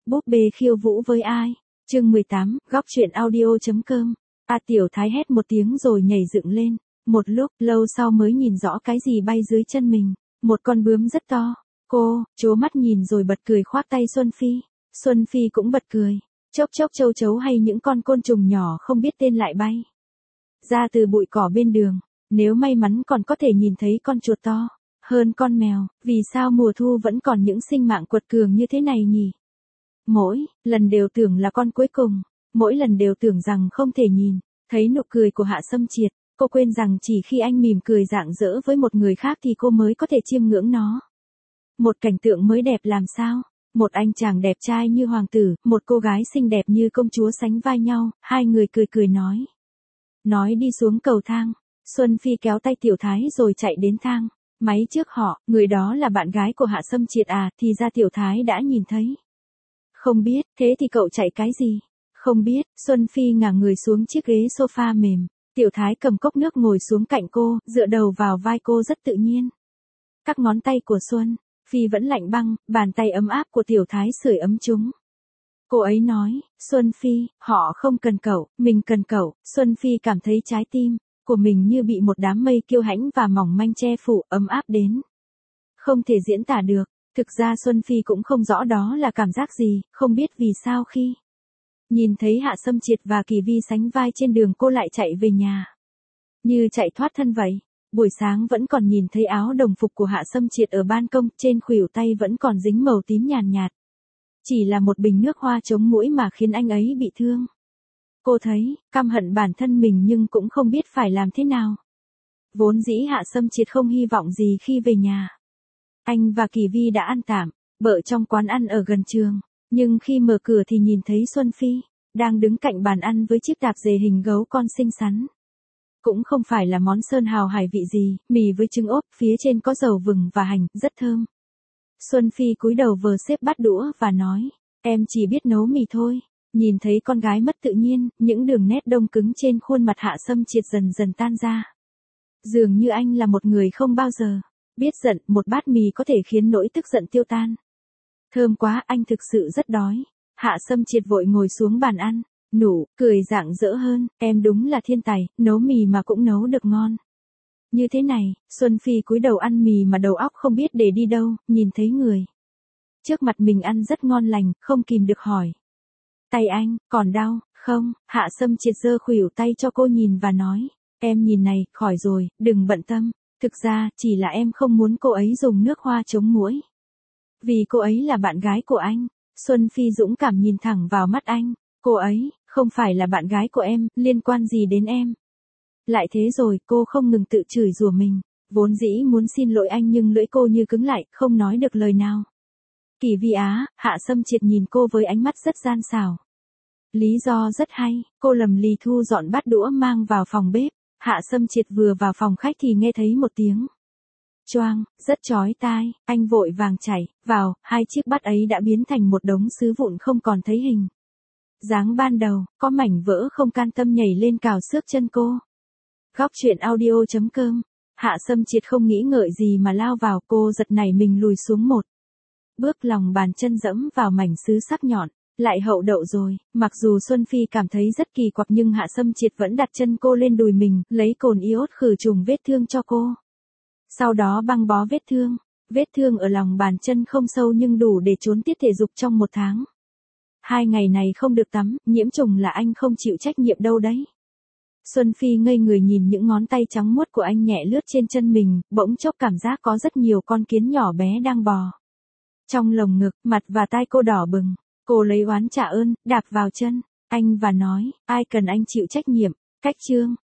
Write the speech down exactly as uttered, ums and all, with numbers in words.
Búp bê khiêu vũ với ai? Chương mười tám, góc truyện audio.com. A Tiểu Thái hét một tiếng rồi nhảy dựng lên. Một lúc lâu sau mới nhìn rõ cái gì bay dưới chân mình. Một con bướm rất to. Cô, trố mắt nhìn rồi bật cười khoác tay Xuân Phi. Xuân Phi cũng bật cười. Chốc chốc châu chấu hay những con côn trùng nhỏ không biết tên lại bay ra từ bụi cỏ bên đường. Nếu may mắn còn có thể nhìn thấy con chuột to hơn con mèo. Vì sao mùa thu vẫn còn những sinh mạng quật cường như thế này nhỉ? Mỗi lần đều tưởng là con cuối cùng, mỗi lần đều tưởng rằng không thể nhìn thấy nụ cười của Hạ Sâm Triệt, cô quên rằng chỉ khi anh mỉm cười rạng rỡ với một người khác thì cô mới có thể chiêm ngưỡng nó. Một cảnh tượng mới đẹp làm sao? Một anh chàng đẹp trai như hoàng tử, một cô gái xinh đẹp như công chúa sánh vai nhau, hai người cười cười nói. Nói đi xuống cầu thang, Xuân Phi kéo tay Tiểu Thái rồi chạy đến thang máy trước họ, người đó là bạn gái của Hạ Sâm Triệt à, thì ra Tiểu Thái đã nhìn thấy. Không biết, thế thì cậu chạy cái gì? Không biết, Xuân Phi ngả người xuống chiếc ghế sofa mềm. Tiểu Thái cầm cốc nước ngồi xuống cạnh cô, dựa đầu vào vai cô rất tự nhiên. Các ngón tay của Xuân Phi vẫn lạnh băng, bàn tay ấm áp của Tiểu Thái sưởi ấm chúng. Cô ấy nói, Xuân Phi, họ không cần cậu, mình cần cậu. Xuân Phi cảm thấy trái tim của mình như bị một đám mây kiêu hãnh và mỏng manh che phủ, ấm áp đến không thể diễn tả được. Thực ra Xuân Phi cũng không rõ đó là cảm giác gì, không biết vì sao khi nhìn thấy Hạ Sâm Triệt và Kỳ Vi sánh vai trên đường cô lại chạy về nhà. Như chạy thoát thân vậy. Buổi sáng vẫn còn nhìn thấy áo đồng phục của Hạ Sâm Triệt ở ban công, trên khuỷu tay vẫn còn dính màu tím nhàn nhạt. Chỉ là một bình nước hoa chống muỗi mà khiến anh ấy bị thương. Cô thấy, căm hận bản thân mình nhưng cũng không biết phải làm thế nào. Vốn dĩ Hạ Sâm Triệt không hy vọng gì khi về nhà. Anh và Kỳ Vi đã ăn tạm bợ trong quán ăn ở gần trường, nhưng khi mở cửa thì nhìn thấy Xuân Phi đang đứng cạnh bàn ăn với chiếc tạp dề hình gấu con xinh xắn. Cũng không phải là món sơn hào hải vị gì, mì với trứng ốp, phía trên có dầu vừng và hành, rất thơm. Xuân Phi cúi đầu vờ xếp bát đũa và nói, em chỉ biết nấu mì thôi. Nhìn thấy con gái mất tự nhiên, những đường nét đông cứng trên khuôn mặt Hạ Sâm Triệt dần dần tan ra. Dường như anh là một người không bao giờ biết giận, một bát mì có thể khiến nỗi tức giận tiêu tan. Thơm quá, anh thực sự rất đói. Hạ Sâm Triệt vội ngồi xuống bàn ăn, nụ cười rạng rỡ hơn, em đúng là thiên tài, nấu mì mà cũng nấu được ngon. Như thế này, Xuân Phi cúi đầu ăn mì mà đầu óc không biết để đi đâu, nhìn thấy người trước mặt mình ăn rất ngon lành, không kìm được hỏi. Tay anh, còn đau, không? Hạ Sâm Triệt giơ khuỷu tay cho cô nhìn và nói, em nhìn này, khỏi rồi, đừng bận tâm. Thực ra, chỉ là em không muốn cô ấy dùng nước hoa chống muỗi. Vì cô ấy là bạn gái của anh. Xuân Phi dũng cảm nhìn thẳng vào mắt anh. Cô ấy, không phải là bạn gái của em, liên quan gì đến em. Lại thế rồi, cô không ngừng tự chửi rủa mình. Vốn dĩ muốn xin lỗi anh nhưng lưỡi cô như cứng lại, không nói được lời nào. Kỳ Vi á, Hạ Sâm Triệt nhìn cô với ánh mắt rất gian xảo. Lý do rất hay, cô lầm lì thu dọn bát đũa mang vào phòng bếp. Hạ Sâm Triệt vừa vào phòng khách thì nghe thấy một tiếng choang, rất chói tai, anh vội vàng chạy vào, hai chiếc bát ấy đã biến thành một đống sứ vụn không còn thấy hình dáng ban đầu, có mảnh vỡ không can tâm nhảy lên cào xước chân cô. Góc truyện audio.com. Hạ Sâm Triệt không nghĩ ngợi gì mà lao vào, cô giật nảy mình lùi xuống một bước, lòng bàn chân dẫm vào mảnh sứ sắc nhọn. Lại hậu đậu rồi. Mặc dù Xuân Phi cảm thấy rất kỳ quặc nhưng Hạ Sâm Triệt vẫn đặt chân cô lên đùi mình, lấy cồn iốt khử trùng vết thương cho cô. Sau đó băng bó vết thương. Vết thương ở lòng bàn chân không sâu nhưng đủ để trốn tiết thể dục trong một tháng. Hai ngày này không được tắm, nhiễm trùng là anh không chịu trách nhiệm đâu đấy. Xuân Phi ngây người nhìn những ngón tay trắng muốt của anh nhẹ lướt trên chân mình, bỗng chốc cảm giác có rất nhiều con kiến nhỏ bé đang bò trong lồng ngực, mặt và tai cô đỏ bừng. Cô lấy oán trả ơn, đạp vào chân anh và nói, ai cần anh chịu trách nhiệm. Cách chương